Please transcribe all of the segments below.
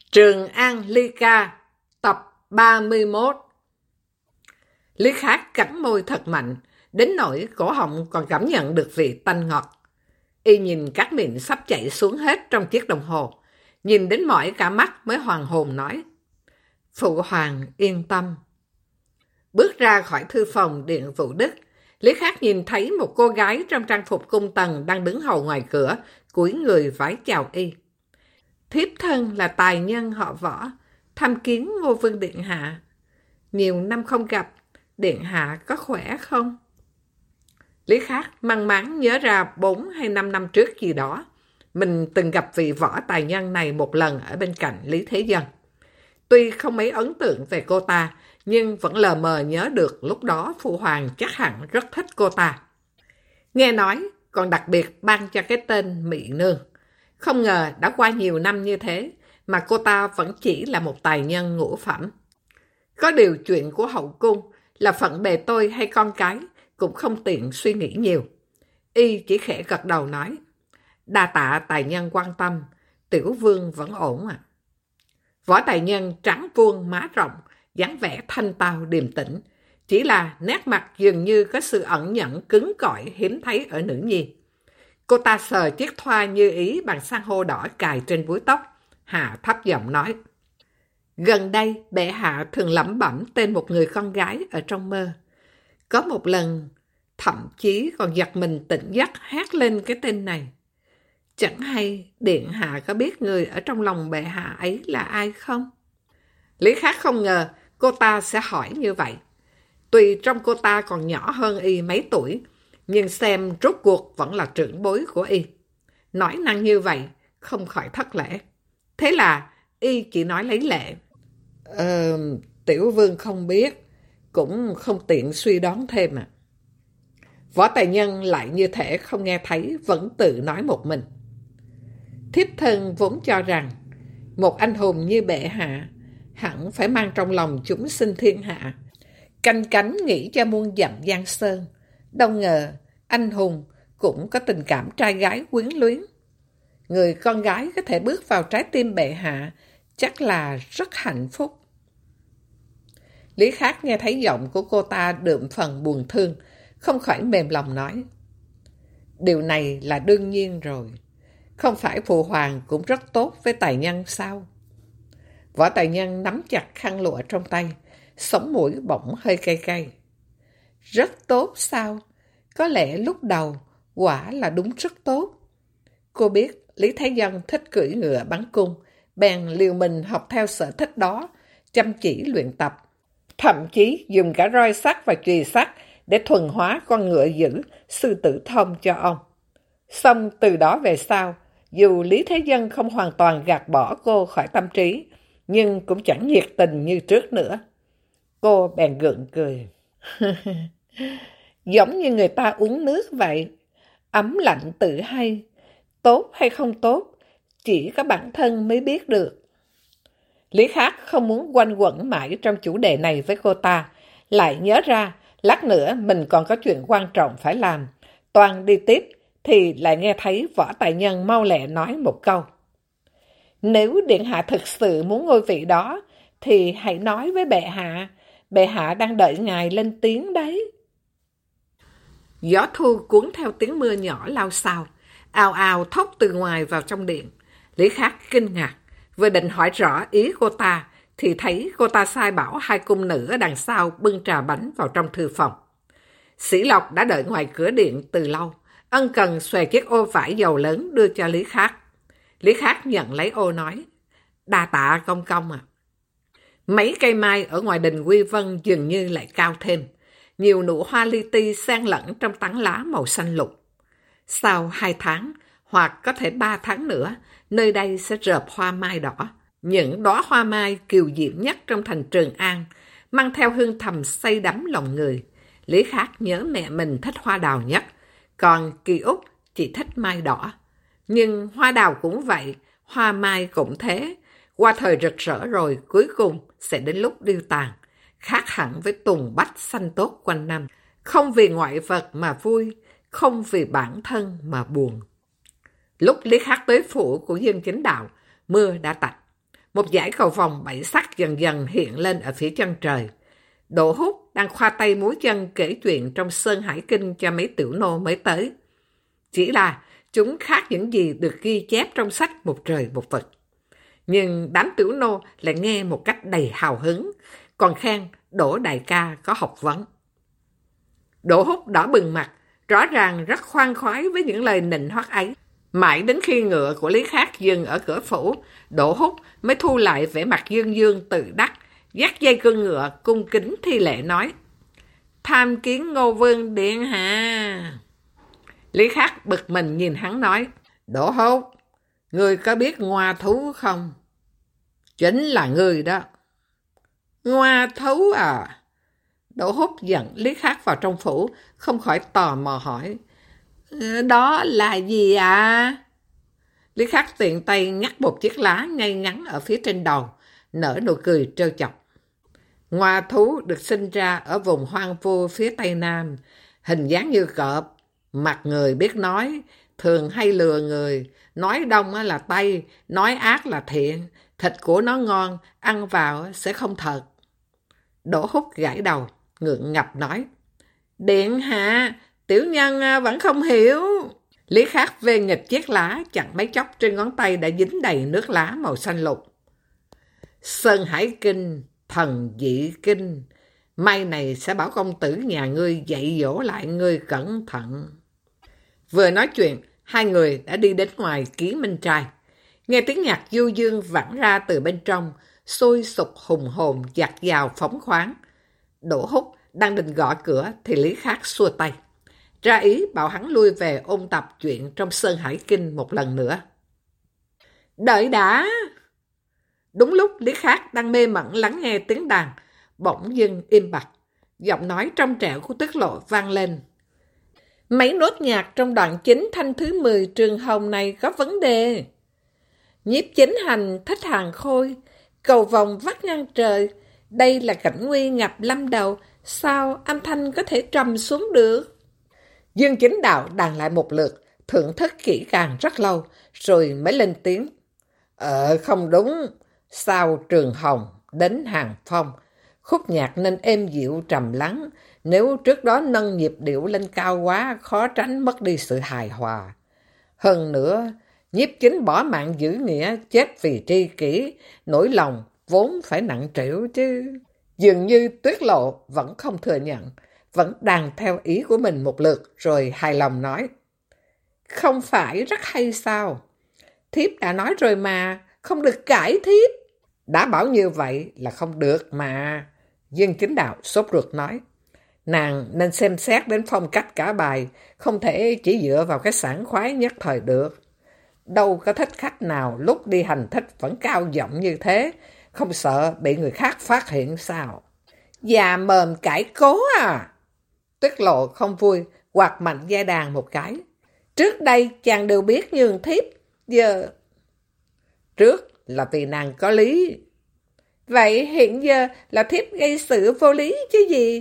Trường An Ly Ca, tập 31. Lý Khắc cắn môi thật mạnh, đến nỗi cổ họng còn cảm nhận được vị tanh ngọt. Y nhìn các miệng sắp chảy xuống hết trong chiếc đồng hồ, nhìn đến mỏi cả mắt mới hoàn hồn nói: Phụ hoàng yên tâm. Bước ra khỏi thư phòng Điện Vũ Đức, Lý Khắc nhìn thấy một cô gái trong trang phục cung tần đang đứng hầu ngoài cửa, cúi người vái chào y. Thiếp thân là tài nhân họ Võ, tham kiến Ngô Vương Điện Hạ. Nhiều năm không gặp, Điện Hạ có khỏe không? Lý Khắc mang máng nhớ ra 4 hay 5 năm trước gì đó, mình từng gặp vị võ tài nhân này một lần ở bên cạnh Lý Thế Dân. Tuy không mấy ấn tượng về cô ta, nhưng vẫn lờ mờ nhớ được lúc đó Phụ Hoàng chắc hẳn rất thích cô ta. Nghe nói, còn đặc biệt ban cho cái tên Mị Nương. Không ngờ đã qua nhiều năm như thế, mà cô ta vẫn chỉ là một tài nhân ngũ phẩm. Có điều chuyện của hậu cung là phận bề tôi hay con cái, cũng không tiện suy nghĩ nhiều. Y chỉ khẽ gật đầu nói: Đa tạ tài nhân quan tâm, tiểu vương vẫn ổn à. Võ tài nhân trắng vuông má rộng, dáng vẻ thanh tao điềm tĩnh, chỉ là nét mặt dường như có sự ẩn nhẫn cứng cỏi hiếm thấy ở nữ nhi. Cô ta sờ chiếc thoa như ý bằng san hô đỏ cài trên búi tóc, hạ thấp giọng nói: Gần đây bệ hạ thường lẩm bẩm tên một người con gái ở trong mơ. Có một lần, thậm chí còn giật mình tỉnh giấc hát lên cái tên này. Chẳng hay Điện Hạ có biết người ở trong lòng bệ hạ ấy là ai không? Lý Khắc không ngờ cô ta sẽ hỏi như vậy. Tuy trong cô ta còn nhỏ hơn y mấy tuổi, nhưng xem rốt cuộc vẫn là trưởng bối của y. Nói năng như vậy, không khỏi thất lễ. Thế là y chỉ nói lấy lệ: Tiểu vương không biết, cũng không tiện suy đoán thêm à. Võ tài nhân lại như thể không nghe thấy, vẫn tự nói một mình: Thiếp thân vốn cho rằng, một anh hùng như bệ hạ, hẳn phải mang trong lòng chúng sinh thiên hạ, canh cánh nghĩ cho muôn dặm giang sơn. Đâu ngờ, anh hùng cũng có tình cảm trai gái quyến luyến. Người con gái có thể bước vào trái tim bệ hạ, chắc là rất hạnh phúc. Lý Khắc nghe thấy giọng của cô ta đượm phần buồn thương, không khỏi mềm lòng nói: Điều này là đương nhiên rồi. Không phải Phụ Hoàng cũng rất tốt với tài nhân sao? Võ tài nhân nắm chặt khăn lụa trong tay, sống mũi bỗng hơi cay cay. Rất tốt sao? Có lẽ lúc đầu quả là đúng rất tốt. Cô biết Lý Thế Dân thích cưỡi ngựa bắn cung, bèn liều mình học theo sở thích đó, chăm chỉ luyện tập. Thậm chí dùng cả roi sắt và chùy sắt để thuần hóa con ngựa dữ Sư Tử Thông cho ông. Xong từ đó về sau, dù Lý Thế Dân không hoàn toàn gạt bỏ cô khỏi tâm trí, nhưng cũng chẳng nhiệt tình như trước nữa. Cô bèn gượng cười. Giống như người ta uống nước vậy, ấm lạnh tự hay, tốt hay không tốt, chỉ có bản thân mới biết được. Lý Khắc không muốn quanh quẩn mãi trong chủ đề này với cô ta, lại nhớ ra lát nữa mình còn có chuyện quan trọng phải làm. Toàn đi tiếp thì lại nghe thấy võ tài nhân mau lẹ nói một câu: Nếu Điện Hạ thực sự muốn ngôi vị đó, thì hãy nói với bệ hạ đang đợi ngài lên tiếng đấy. Gió thu cuốn theo tiếng mưa nhỏ lao xao, ào ào thốc từ ngoài vào trong điện. Lý Khắc kinh ngạc, vừa định hỏi rõ ý cô ta, thì thấy cô ta sai bảo hai cung nữ ở đằng sau bưng trà bánh vào trong thư phòng. Sĩ Lộc đã đợi ngoài cửa điện từ lâu, ân cần xòe chiếc ô vải dầu lớn đưa cho Lý Khắc. Lý Khắc nhận lấy ô nói: Đa tạ công công à. Mấy cây mai ở ngoài đình Quy Vân dường như lại cao thêm, nhiều nụ hoa li ti xen lẫn trong tán lá màu xanh lục. Sau 2 tháng, hoặc có thể 3 tháng nữa, nơi đây sẽ rợp hoa mai đỏ. Những đóa hoa mai kiều diễm nhất trong thành Trường An, mang theo hương thầm say đắm lòng người. Lý Khắc nhớ mẹ mình thích hoa đào nhất, còn Kỳ Úc chỉ thích mai đỏ. Nhưng hoa đào cũng vậy, hoa mai cũng thế. Qua thời rực rỡ rồi, cuối cùng sẽ đến lúc điêu tàn. Khác hẳn với tùng bách xanh tốt quanh năm. Không vì ngoại vật mà vui, không vì bản thân mà buồn. Lúc Lý Khắc tới phủ của Dương Chính Đạo, mưa đã tạnh. một dải cầu vồng 7 sắc dần dần hiện lên ở phía chân trời. Đỗ Húc đang khoa tay múa chân kể chuyện trong Sơn Hải Kinh cho mấy tiểu nô mới tới. Chỉ là chúng khác những gì được ghi chép trong sách Một Trời Một Vực. Nhưng đám tiểu nô lại nghe một cách đầy hào hứng, còn khen Đỗ đại ca có học vấn. Đỗ Húc đỏ bừng mặt, rõ ràng rất khoan khoái với những lời nịnh hót ấy. Mãi đến khi ngựa của Lý Khắc dừng ở cửa phủ, Đỗ Húc mới thu lại vẻ mặt dương dương tự đắc, dắt dây cương ngựa cung kính thi lễ nói: Tham kiến Ngô Vương điện hạ. Lý Khắc bực mình nhìn hắn nói: Đỗ Húc, ngươi có biết Ngoa thú không? Chính là ngươi đó. Ngoa thú à? Đỗ Húc dẫn Lý Khắc vào trong phủ, không khỏi tò mò hỏi: Đó là gì ạ? Lý Khắc tiện tay ngắt một chiếc lá ngay ngắn ở phía trên đầu, nở nụ cười trêu chọc. Ngoa thú được sinh ra ở vùng hoang vu phía Tây Nam, hình dáng như cọp, mặt người biết nói, thường hay lừa người, nói đông là Tây, nói ác là thiện, thịt của nó ngon, ăn vào sẽ không thật. Đỗ Húc gãi đầu, ngượng ngập nói: Điện hạ, tiểu nhân vẫn không hiểu. Lý Khắc vê nghịch chiếc lá, chặn mấy chốc trên ngón tay đã dính đầy nước lá màu xanh lục. Sơn Hải Kinh, thần dị kinh, mai này sẽ bảo công tử nhà ngươi dạy dỗ lại ngươi cẩn thận. Vừa nói chuyện, hai người đã đi đến ngoài Ký Minh Trai. Nghe tiếng nhạc du dương vẳng ra từ bên trong, sôi sục hùng hồn dạt dào phóng khoáng. Đỗ Húc đang định gõ cửa thì Lý Khắc xua tay, ra ý bảo hắn lui về ôn tập chuyện trong Sơn Hải Kinh một lần nữa. Đợi đã! Đúng lúc Lý Khắc đang mê mẩn lắng nghe tiếng đàn, bỗng dưng im bặt, giọng nói trong trẻo của Tiết Lộ vang lên: Mấy nốt nhạc trong đoạn chính thanh thứ 10 Trường Hồng này có vấn đề. Nhiếp Chính Hành thích hàng khôi, cầu vồng vắt ngang trời, đây là cảnh nguy ngập lâm đầu, sao âm thanh có thể trầm xuống được? Dương Chính Đạo đàn lại một lượt, thưởng thức kỹ càng rất lâu, rồi mới lên tiếng: Không đúng, sau Trường Hồng đến Hàng Phong, khúc nhạc nên êm dịu trầm lắng, nếu trước đó nâng nhịp điệu lên cao quá, khó tránh mất đi sự hài hòa. Hơn nữa, Nhiếp Chính bỏ mạng giữ nghĩa, chết vì tri kỷ, nỗi lòng vốn phải nặng trĩu chứ. Dường như Tuyết Lộ vẫn không thừa nhận, vẫn đàn theo ý của mình một lượt, rồi hài lòng nói: Không phải rất hay sao? Thiếp đã nói rồi mà, không được cãi thiếp. Đã bảo như vậy là không được mà. Dương Chính Đạo sốt ruột nói: Nàng nên xem xét đến phong cách cả bài, không thể chỉ dựa vào cái sảng khoái nhất thời được. Đâu có thích khách nào lúc đi hành thích vẫn cao giọng như thế, không sợ bị người khác phát hiện sao? Già mồm cãi cố à? Tuyết Lộ không vui, quạt mạnh dây đàn một cái. Trước đây chàng đều biết nhường thiếp, giờ... Trước là vì nàng có lý. Vậy hiện giờ là thiếp gây sự vô lý chứ gì?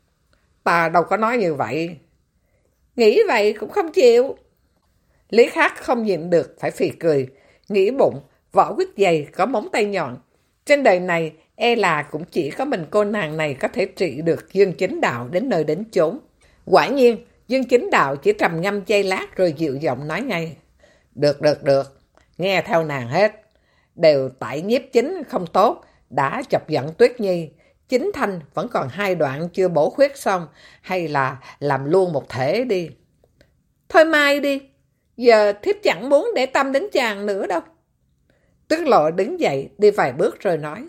Ta đâu có nói như vậy. Nghĩ vậy cũng không chịu. Lý Khắc không nhịn được phải phì cười, nghĩ bụng vỏ quýt dày có móng tay nhọn. Trên đời này e là cũng chỉ có mình cô nàng này có thể trị được Dương Chính Đạo đến nơi đến chốn. Quả nhiên, Dương Chính Đạo chỉ trầm ngâm giây lát rồi dịu giọng nói ngay: Được, nghe theo nàng hết. Đều tại Nhiếp Chính không tốt, đã chọc giận Tuyết Nhi. Chính thanh vẫn còn 2 đoạn chưa bổ khuyết xong, hay là làm luôn một thể đi. Thôi mai đi, giờ thiếp chẳng muốn để tâm đến chàng nữa đâu. Tuyết Lộ đứng dậy đi vài bước rồi nói: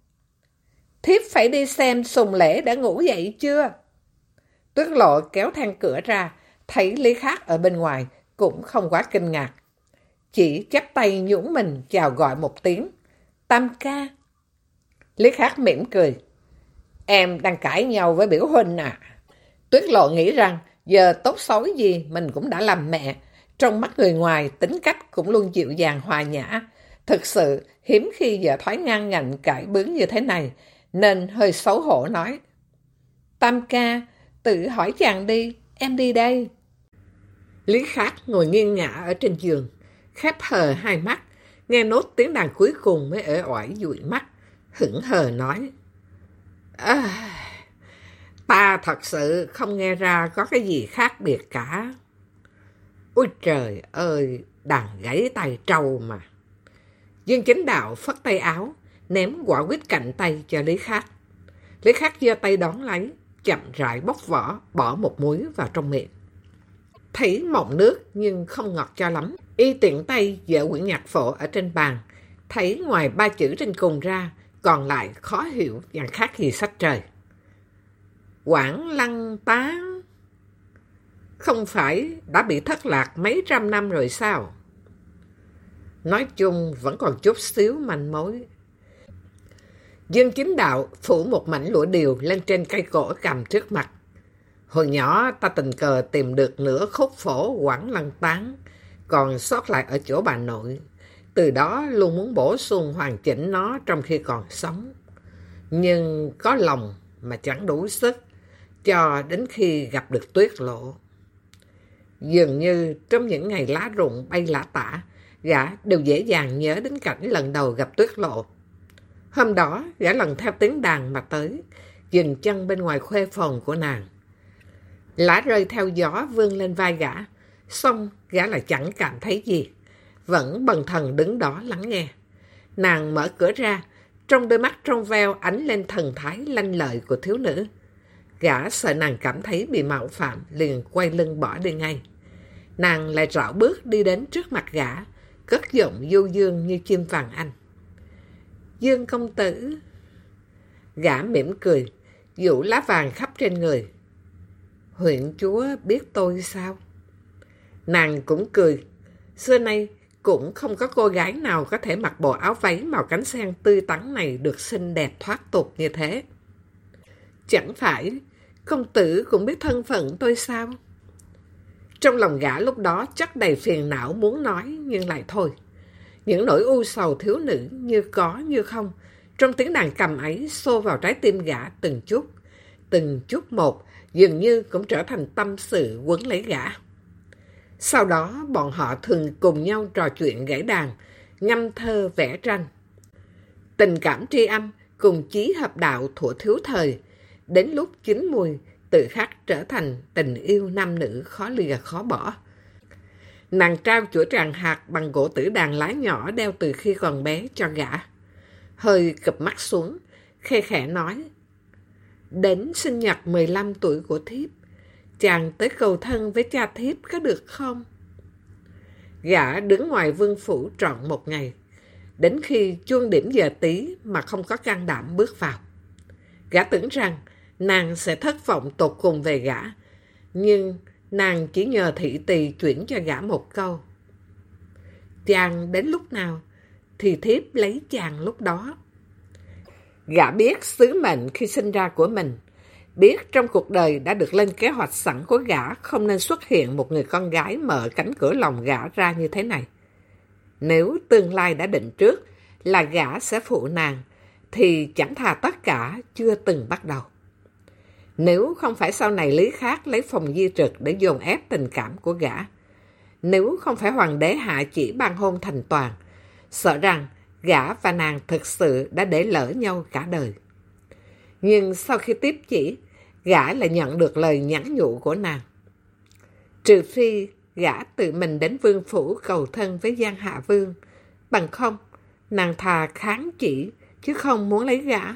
Thiếp phải đi xem Sùng Lễ đã ngủ dậy chưa? Tuyết Lộ kéo then cửa ra, thấy Lý Khắc ở bên ngoài, cũng không quá kinh ngạc. Chỉ chắp tay nhũn mình chào gọi một tiếng: Tam ca. Lý Khắc mỉm cười: Em đang cãi nhau với biểu huynh à? Tuyết Lộ nghĩ rằng giờ tốt xấu gì mình cũng đã làm mẹ. Trong mắt người ngoài tính cách cũng luôn dịu dàng hòa nhã. Thực sự hiếm khi vợ thoái ngang ngạnh cãi bướng như thế này, nên hơi xấu hổ nói: Tam ca, tự hỏi chàng đi, em đi đây. Lý Khắc ngồi nghiêng ngả ở trên giường, khép hờ hai mắt, nghe nốt tiếng đàn cuối cùng mới uể oải dụi mắt, hững hờ nói: Ta thật sự không nghe ra có cái gì khác biệt cả. Ôi trời ơi, đàn gãy tay trâu mà. Dương Chính Đạo phất tay áo, ném quả quýt cạnh tay cho Lý Khắc. Lý Khắc giơ tay đón lấy, chậm rãi bóc vỏ, bỏ một múi vào trong miệng. Thấy mọng nước nhưng không ngọt cho lắm. Y tiện tay dỡ quyển nhạc phổ ở trên bàn, thấy ngoài 3 chữ trên cùng ra, còn lại khó hiểu và khác gì sách trời. Quảng Lăng Tán. Không phải đã bị thất lạc mấy trăm năm rồi sao? Nói chung vẫn còn chút xíu manh mối. Dương Chính Đạo phủ một mảnh lụa điều lên trên cây cổ cầm trước mặt. Hồi nhỏ ta tình cờ tìm được nửa khúc phổ Quảng Lăng Tán, còn sót lại ở chỗ bà nội. Từ đó luôn muốn bổ sung hoàn chỉnh nó trong khi còn sống. Nhưng có lòng mà chẳng đủ sức, cho đến khi gặp được Tuyết Lộ. Dường như trong những ngày lá rụng bay lả tả, gã đều dễ dàng nhớ đến cảnh lần đầu gặp Tuyết Lộ. Hôm đó, gã lần theo tiếng đàn mà tới, dừng chân bên ngoài khuê phòng của nàng. Lá rơi theo gió vươn lên vai gã, xong gã lại chẳng cảm thấy gì, vẫn bần thần đứng đó lắng nghe. Nàng mở cửa ra, trong đôi mắt trong veo ánh lên thần thái lanh lợi của thiếu nữ. Gã sợ nàng cảm thấy bị mạo phạm, liền quay lưng bỏ đi ngay. Nàng lại rảo bước đi đến trước mặt gã, cất giọng du dương như chim vàng anh. Dương công tử. Gã mỉm cười, dụ lá vàng khắp trên người. Huyện chúa biết tôi sao? Nàng cũng cười. Xưa nay cũng không có cô gái nào có thể mặc bộ áo váy màu cánh sen tươi tắn này được xinh đẹp thoát tục như thế. Chẳng phải công tử cũng biết thân phận tôi sao? Trong lòng gã lúc đó chắc đầy phiền não muốn nói nhưng lại thôi. Những nỗi u sầu thiếu nữ như có như không, trong tiếng đàn cầm ấy xô vào trái tim gã từng chút một, dường như cũng trở thành tâm sự quấn lấy gã. Sau đó bọn họ thường cùng nhau trò chuyện gãy đàn, ngâm thơ vẽ tranh. Tình cảm tri âm cùng chí hợp đạo thuở thiếu thời, đến lúc chín mùi tự khắc trở thành tình yêu nam nữ khó lìa khó bỏ. Nàng trao chuỗi tràng hạt bằng gỗ tử đàn lá nhỏ đeo từ khi còn bé cho gã. Hơi cụp mắt xuống, khe khẽ nói: Đến sinh nhật 15 tuổi của thiếp, chàng tới cầu thân với cha thiếp có được không? Gã đứng ngoài vương phủ trọn một ngày, đến khi chuông điểm giờ tí mà không có can đảm bước vào. Gã tưởng rằng nàng sẽ thất vọng tột cùng về gã, nhưng nàng chỉ nhờ thị tỳ chuyển cho gã một câu: Chàng đến lúc nào thì thiếp lấy chàng lúc đó. Gã biết sứ mệnh khi sinh ra của mình, biết trong cuộc đời đã được lên kế hoạch sẵn của gã không nên xuất hiện một người con gái mở cánh cửa lòng gã ra như thế này. Nếu tương lai đã định trước là gã sẽ phụ nàng, thì chẳng thà tất cả chưa từng bắt đầu. Nếu không phải sau này Lý Khắc lấy Phòng Di Trực để dồn ép tình cảm của gã, nếu không phải hoàng đế hạ chỉ ban hôn thành toàn, sợ rằng gã và nàng thực sự đã để lỡ nhau cả đời. Nhưng sau khi tiếp chỉ, gã lại nhận được lời nhắn nhủ của nàng. Trừ phi gã tự mình đến vương phủ cầu thân với Giang Hạ Vương, bằng không, nàng thà kháng chỉ chứ không muốn lấy gã.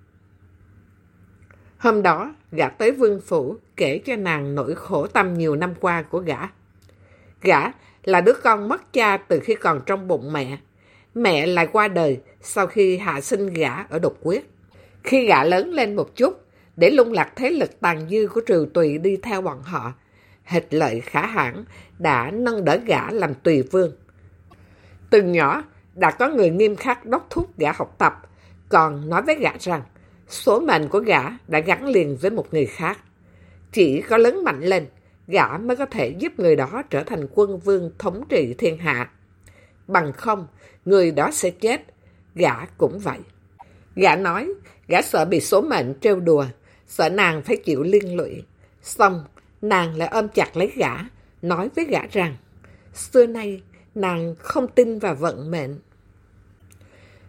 Hôm đó, gã tới vương phủ kể cho nàng nỗi khổ tâm nhiều năm qua của gã. Gã là đứa con mất cha từ khi còn trong bụng mẹ. Mẹ lại qua đời sau khi hạ sinh gã ở Đột Quyết. Khi gã lớn lên một chút, để lung lạc thế lực tàn dư của Triều Tùy đi theo bọn họ, Hịch Lợi Khả Hãn đã nâng đỡ gã làm tùy vương. Từ nhỏ, đã có người nghiêm khắc đốc thúc gã học tập, còn nói với gã rằng số mệnh của gã đã gắn liền với một người khác. Chỉ có lớn mạnh lên, gã mới có thể giúp người đó trở thành quân vương thống trị thiên hạ. Bằng không, người đó sẽ chết, gã cũng vậy. Gã nói, gã sợ bị số mệnh trêu đùa, sợ nàng phải chịu liên lụy. Xong, nàng lại ôm chặt lấy gã, nói với gã rằng xưa nay nàng không tin vào vận mệnh.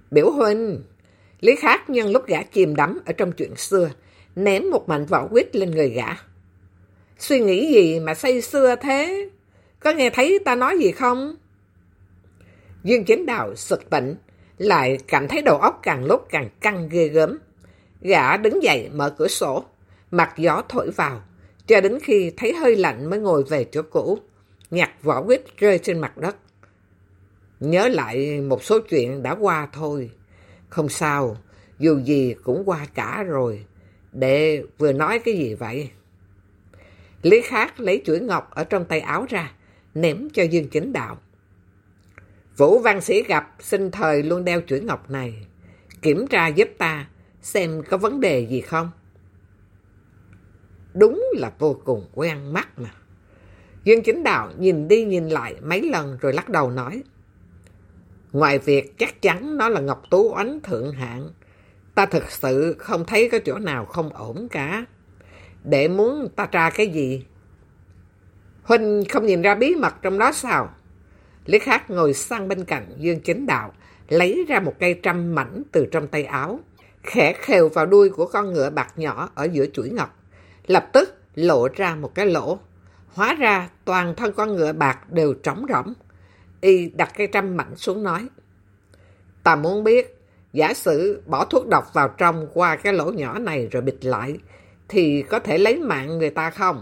Biểu huynh. Lý Khắc nhân lúc gã chìm đắm ở trong chuyện xưa, ném một mảnh vỏ quýt lên người gã. Suy nghĩ gì mà say sưa thế? Có nghe thấy ta nói gì không? Dương Chính Đạo sực tỉnh, lại cảm thấy đầu óc càng lúc càng căng ghê gớm. Gã đứng dậy mở cửa sổ, mặt gió thổi vào, cho đến khi thấy hơi lạnh mới ngồi về chỗ cũ, nhặt vỏ quýt rơi trên mặt đất. Nhớ lại một số chuyện đã qua thôi. Không sao, dù gì cũng qua cả rồi. Đệ vừa nói cái gì vậy? Lý Khắc lấy chuỗi ngọc ở trong tay áo ra, ném cho Dương Chính Đạo. Vũ văn sĩ gặp sinh thời luôn đeo chuỗi ngọc này. Kiểm tra giúp ta, xem có vấn đề gì không? Đúng là vô cùng quen mắt mà. Dương Chính Đạo nhìn đi nhìn lại mấy lần rồi lắc đầu nói. Ngoài việc chắc chắn nó là ngọc tú oánh thượng hạng, ta thực sự không thấy có chỗ nào không ổn cả. Đệ muốn ta tra cái gì? Huynh không nhìn ra bí mật trong đó sao? Lý Khắc ngồi sang bên cạnh Dương Chính Đạo, lấy ra một cây trăm mảnh từ trong tay áo, khẽ khều vào đuôi của con ngựa bạc nhỏ ở giữa chuỗi ngọc. Lập tức lộ ra một cái lỗ. Hóa ra toàn thân con ngựa bạc đều trống rỗng. Y đặt cây trăm mảnh xuống nói. Ta muốn biết, giả sử bỏ thuốc độc vào trong qua cái lỗ nhỏ này rồi bịt lại, thì có thể lấy mạng người ta không?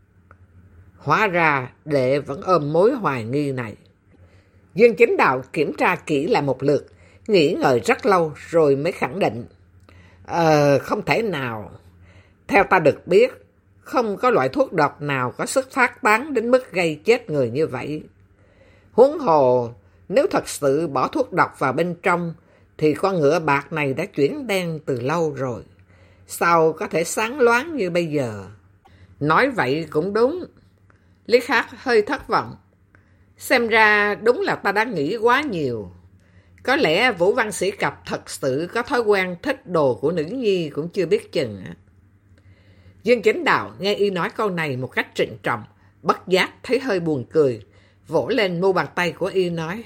Hóa ra đệ vẫn ôm mối hoài nghi này. Dương Chính Đạo kiểm tra kỹ lại một lượt, nghĩ ngợi rất lâu rồi mới khẳng định. Không thể nào. Theo ta được biết, không có loại thuốc độc nào có sức phát tán đến mức gây chết người như vậy. Huống hồ, nếu thật sự bỏ thuốc độc vào bên trong, thì con ngựa bạc này đã chuyển đen từ lâu rồi. Sao có thể sáng loáng như bây giờ? Nói vậy cũng đúng. Lý Khắc hơi thất vọng. Xem ra đúng là ta đã nghĩ quá nhiều. Có lẽ Vũ văn sĩ cập thật sự có thói quen thích đồ của nữ nhi cũng chưa biết chừng. Dương Chính Đạo nghe y nói câu này một cách trịnh trọng, bất giác thấy hơi buồn cười, vỗ lên mu bàn tay của y nói.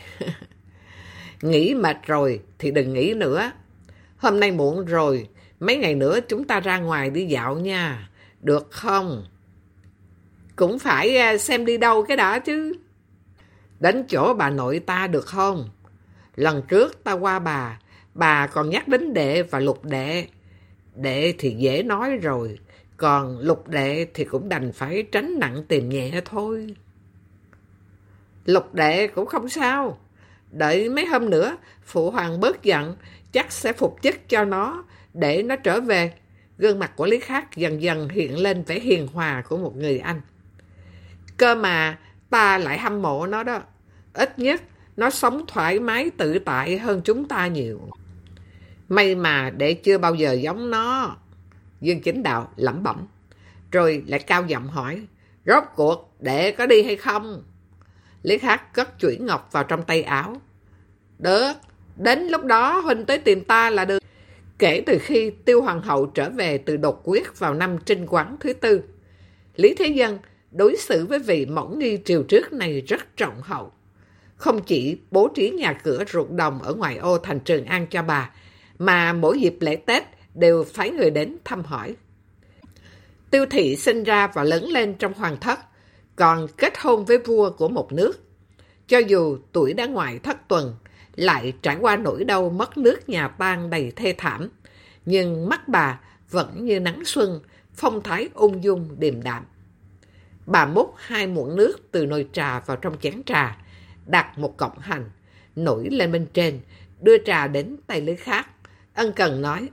Nghĩ mệt rồi thì đừng nghĩ nữa. Hôm nay muộn rồi, mấy ngày nữa chúng ta ra ngoài đi dạo nha, được không? Cũng phải xem đi đâu cái đã chứ. Đến chỗ bà nội ta được không? Lần trước ta qua bà còn nhắc đến đệ và lục đệ. Đệ thì dễ nói rồi, còn lục đệ thì cũng đành phải tránh nặng tìm nhẹ thôi. Lục đệ cũng không sao. Đợi mấy hôm nữa, phụ hoàng bớt giận, chắc sẽ phục chức cho nó, để nó trở về. Gương mặt của Lý Khắc dần dần hiện lên vẻ hiền hòa của một người anh. Cơ mà ta lại hâm mộ nó đó. Ít nhất nó sống thoải mái tự tại hơn chúng ta nhiều. May mà đệ chưa bao giờ giống nó. Dương Chính Đạo lẩm bẩm, rồi lại cao giọng hỏi. Rốt cuộc đệ có đi hay không? Lý Khắc cất chuỗi ngọc vào trong tay áo. Được, đến lúc đó huynh tới tìm ta là được. Kể từ khi Tiêu Hoàng hậu trở về từ đột quyết vào năm Trinh Quán thứ 4, Lý Thế Dân đối xử với vị mẫu nghi triều trước này rất trọng hậu. Không chỉ bố trí nhà cửa ruộng đồng ở ngoài ô thành Trường An cho bà, mà mỗi dịp lễ Tết đều phái người đến thăm hỏi. Tiêu Thị sinh ra và lớn lên trong hoàng thất, còn kết hôn với vua của một nước. Cho dù tuổi đã ngoài thất tuần, lại trải qua nỗi đau mất nước nhà tan đầy thê thảm, nhưng mắt bà vẫn như nắng xuân, phong thái ung dung điềm đạm. Bà múc 2 muỗng nước từ nồi trà vào trong chén trà, đặt một cọng hành, nổi lên bên trên, đưa trà đến tay Lý Khắc, ân cần nói.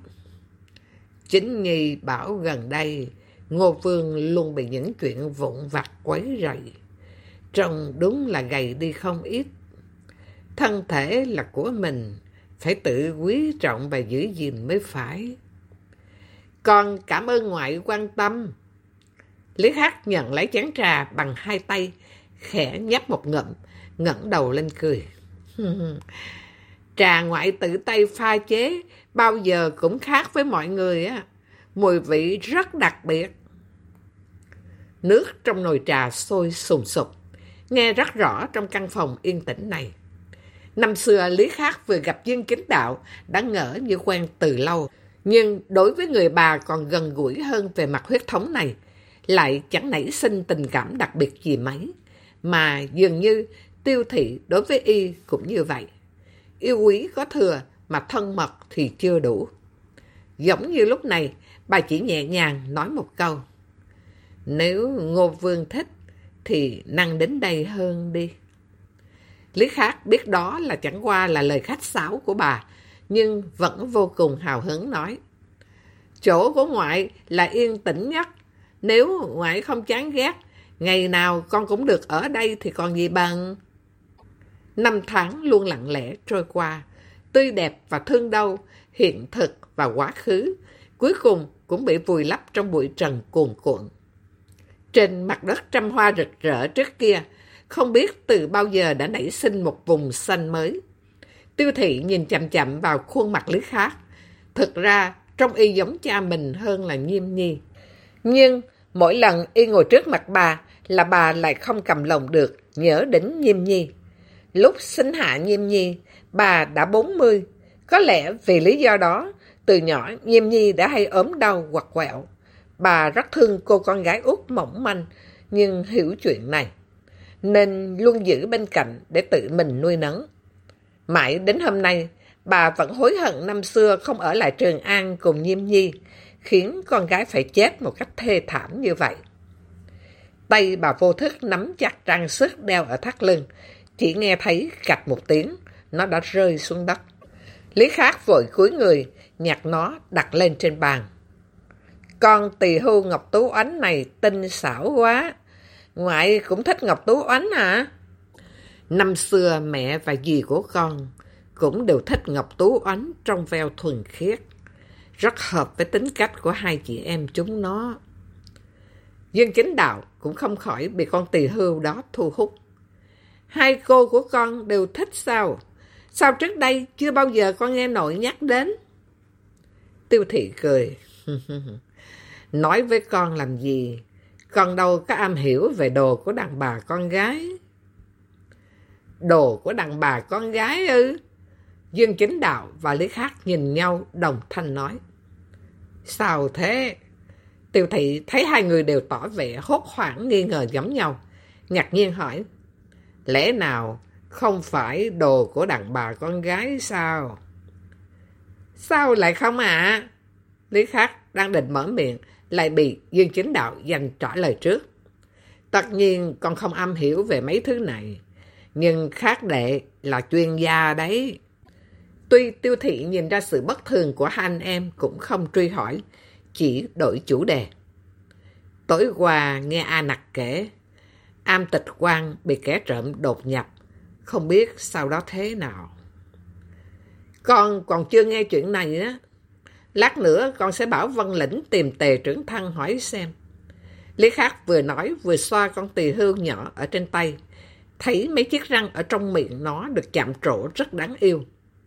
Chính Nhi bảo gần đây, Ngô Vương luôn bị những chuyện vụn vặt quấy rầy. Trông đúng là gầy đi không ít. Thân thể là của mình, phải tự quý trọng và giữ gìn mới phải. Con cảm ơn ngoại quan tâm. Lý Khắc nhận lấy chén trà bằng 2 tay, khẽ nhấp một ngụm, ngẩng đầu lên cười. Trà ngoại tự tay pha chế, bao giờ cũng khác với mọi người á. Mùi vị rất đặc biệt. Nước trong nồi trà sôi sùng sục, nghe rất rõ trong căn phòng yên tĩnh này. Năm xưa Lý Khắc vừa gặp Dương Chính Đạo đã ngỡ như quen từ lâu, nhưng đối với người bà còn gần gũi hơn về mặt huyết thống này, lại chẳng nảy sinh tình cảm đặc biệt gì mấy, mà dường như Tiêu Thị đối với y cũng như vậy. Yêu quý có thừa mà thân mật thì chưa đủ. Giống như lúc này, bà chỉ nhẹ nhàng nói một câu: nếu Ngô Vương thích thì năng đến đây hơn đi. Lý Khắc biết đó là chẳng qua là lời khách sáo của bà, nhưng vẫn vô cùng hào hứng nói: chỗ của ngoại là yên tĩnh nhất. Nếu ngoại không chán ghét, ngày nào con cũng được ở đây thì còn gì bằng. 5 tháng luôn lặng lẽ trôi qua, tươi đẹp và thương đau, hiện thực và quá khứ, cuối cùng cũng bị vùi lấp trong bụi trần cuồn cuộn. Trên mặt đất trăm hoa rực rỡ trước kia, không biết từ bao giờ đã nảy sinh một vùng xanh mới. Tiêu Thị nhìn chằm chằm vào khuôn mặt Lý Khắc. Thực ra, trông y giống cha mình hơn là Nhiêm Nhi. Nhưng mỗi lần y ngồi trước mặt bà là bà lại không cầm lòng được nhớ đến Nhiêm Nhi. Lúc sinh hạ Nhiêm Nhi, bà đã 40. Có lẽ vì lý do đó, từ nhỏ Nhiêm Nhi đã hay ốm đau quặt quẹo. Bà rất thương cô con gái út mỏng manh, nhưng hiểu chuyện này, nên luôn giữ bên cạnh để tự mình nuôi nấng. Mãi đến hôm nay, bà vẫn hối hận năm xưa không ở lại Trường An cùng Nhiêm Nhi, khiến con gái phải chết một cách thê thảm như vậy. Tay bà vô thức nắm chặt trang sức đeo ở thắt lưng, chỉ nghe thấy cạch một tiếng, nó đã rơi xuống đất. Lý Khắc vội cúi người, nhặt nó đặt lên trên bàn. Con tỳ hưu Ngọc Tú Oánh này tinh xảo quá. Ngoại cũng thích Ngọc Tú Oánh hả? Năm xưa mẹ và dì của con cũng đều thích Ngọc Tú Oánh trong veo thuần khiết, rất hợp với tính cách của hai chị em chúng nó. Dương Chính Đạo cũng không khỏi bị con tỳ hưu đó thu hút. Hai cô của con đều thích sao? Sao trước đây chưa bao giờ con nghe nội nhắc đến? Tiêu Thị cười. Nói với con làm gì? Con đâu có am hiểu về đồ của đàn bà con gái. Đồ của đàn bà con gái ư? Dương Chính Đạo và Lý Khắc nhìn nhau đồng thanh nói. Sao thế? Tiêu Thị thấy hai người đều tỏ vẻ hốt hoảng nghi ngờ giống nhau, ngạc nhiên hỏi. Lẽ nào không phải đồ của đàn bà con gái sao? Sao lại không ạ? Lý Khắc đang định mở miệng, lại bị Dương Chính Đạo giành trả lời trước. Tất nhiên con không am hiểu về mấy thứ này, nhưng Khắc đệ là chuyên gia đấy. Tuy Tiêu Thị nhìn ra sự bất thường của hai anh em cũng không truy hỏi, chỉ đổi chủ đề. Tối qua nghe A Nặc kể, Am Tịch Quang bị kẻ trộm đột nhập, không biết sau đó thế nào. Con còn chưa nghe chuyện này á. Lát nữa con sẽ bảo Vân Lĩnh tìm Tề Trưởng Thăng hỏi xem. Lý Khắc vừa nói vừa xoa con tỳ hưu nhỏ ở trên tay, thấy mấy chiếc răng ở trong miệng nó được chạm trổ rất đáng yêu.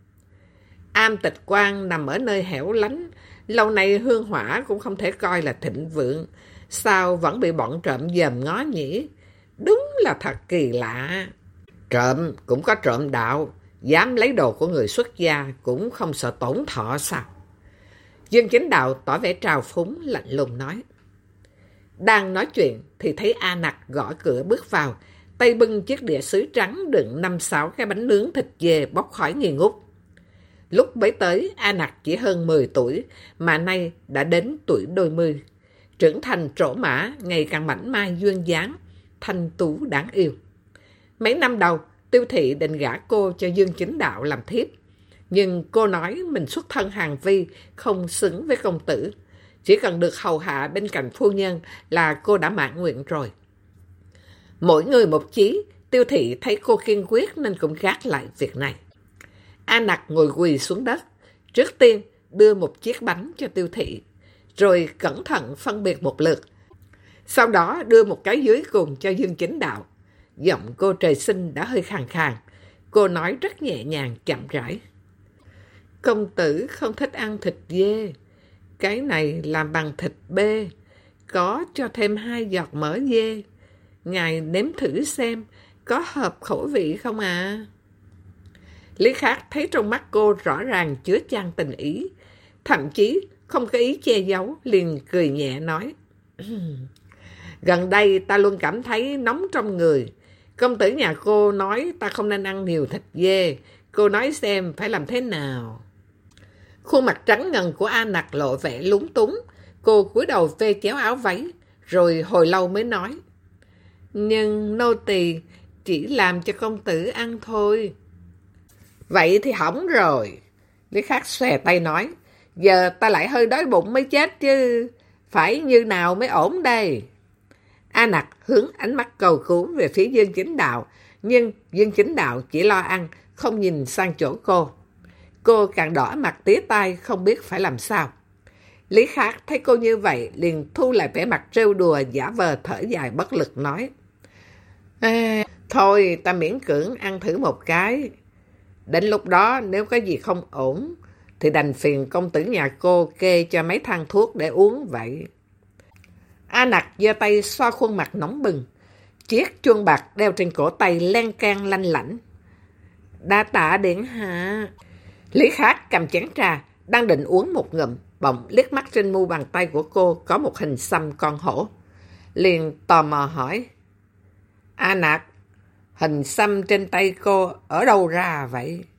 Am Tịch Quang nằm ở nơi hẻo lánh, lâu nay hương hỏa cũng không thể coi là thịnh vượng, sao vẫn bị bọn trộm dòm ngó nhỉ? Đúng là thật kỳ lạ. Trộm cũng có trộm đạo, dám lấy đồ của người xuất gia cũng không sợ tổn thọ sao? Dương Chính Đạo tỏ vẻ trào phúng lạnh lùng nói. Đang nói chuyện thì thấy A Nặc gõ cửa bước vào, tay bưng chiếc đĩa sứ trắng đựng 5-6 cái bánh nướng thịt dê bốc khói nghi ngút. Lúc bấy tới, A Nặc chỉ hơn 10 tuổi, mà nay đã đến tuổi đôi mươi. Trưởng thành trổ mã, ngày càng mảnh mai duyên dáng, thanh tú đáng yêu. Mấy năm đầu, Tiêu Thị định gả cô cho Dương Chính Đạo làm thiếp. Nhưng cô nói mình xuất thân hàng vi, không xứng với công tử. Chỉ cần được hầu hạ bên cạnh phu nhân là cô đã mãn nguyện rồi. Mỗi người một chí, Tiêu Thị thấy cô kiên quyết nên cũng gác lại việc này. A Nặc ngồi quỳ xuống đất, trước tiên đưa một chiếc bánh cho Tiêu Thị, rồi cẩn thận phân biệt một lượt. Sau đó đưa một cái dưới cùng cho Dương Chính Đạo. Giọng cô trời sinh đã hơi khàn khàn. Cô nói rất nhẹ nhàng, chậm rãi. Công tử không thích ăn thịt dê. Cái này làm bằng thịt bê. Có cho thêm 2 giọt mỡ dê. Ngài nếm thử xem có hợp khẩu vị không à? Lý Khắc thấy trong mắt cô rõ ràng chứa chan tình ý, thậm chí không có ý che giấu, liền cười nhẹ nói. Gần đây ta luôn cảm thấy nóng trong người. Công tử nhà cô nói ta không nên ăn nhiều thịt dê. Cô nói xem phải làm thế nào? Khuôn mặt trắng ngần của A Nặc lộ vẻ lúng túng. Cô cúi đầu vê chéo áo váy, rồi hồi lâu mới nói. Nhưng nô tỳ chỉ làm cho công tử ăn thôi. Vậy thì hỏng rồi. Lý Khắc xòe tay nói. Giờ ta lại hơi đói bụng mới chết chứ. Phải như nào mới ổn đây? A Nặc hướng ánh mắt cầu cứu về phía Dương Chính Đạo. Nhưng Dương Chính Đạo chỉ lo ăn, không nhìn sang chỗ cô. Cô càng đỏ mặt tía tai, không biết phải làm sao. Lý Khắc thấy cô như vậy, liền thu lại vẻ mặt trêu đùa, giả vờ thở dài bất lực nói. Thôi ta miễn cưỡng ăn thử một cái. Đến lúc đó nếu có gì không ổn, thì đành phiền công tử nhà cô kê cho mấy thang thuốc để uống vậy. A Nặc giơ tay xoa khuôn mặt nóng bừng. Chiếc chuông bạc đeo trên cổ tay len can lanh lảnh. Đa tạ điện hạ. Lý Khắc cầm chén trà, đang định uống một ngụm, bỗng liếc mắt trên mu bàn tay của cô có một hình xăm con hổ. Liền tò mò hỏi. A Nặc, hình xăm trên tay cô ở đâu ra vậy?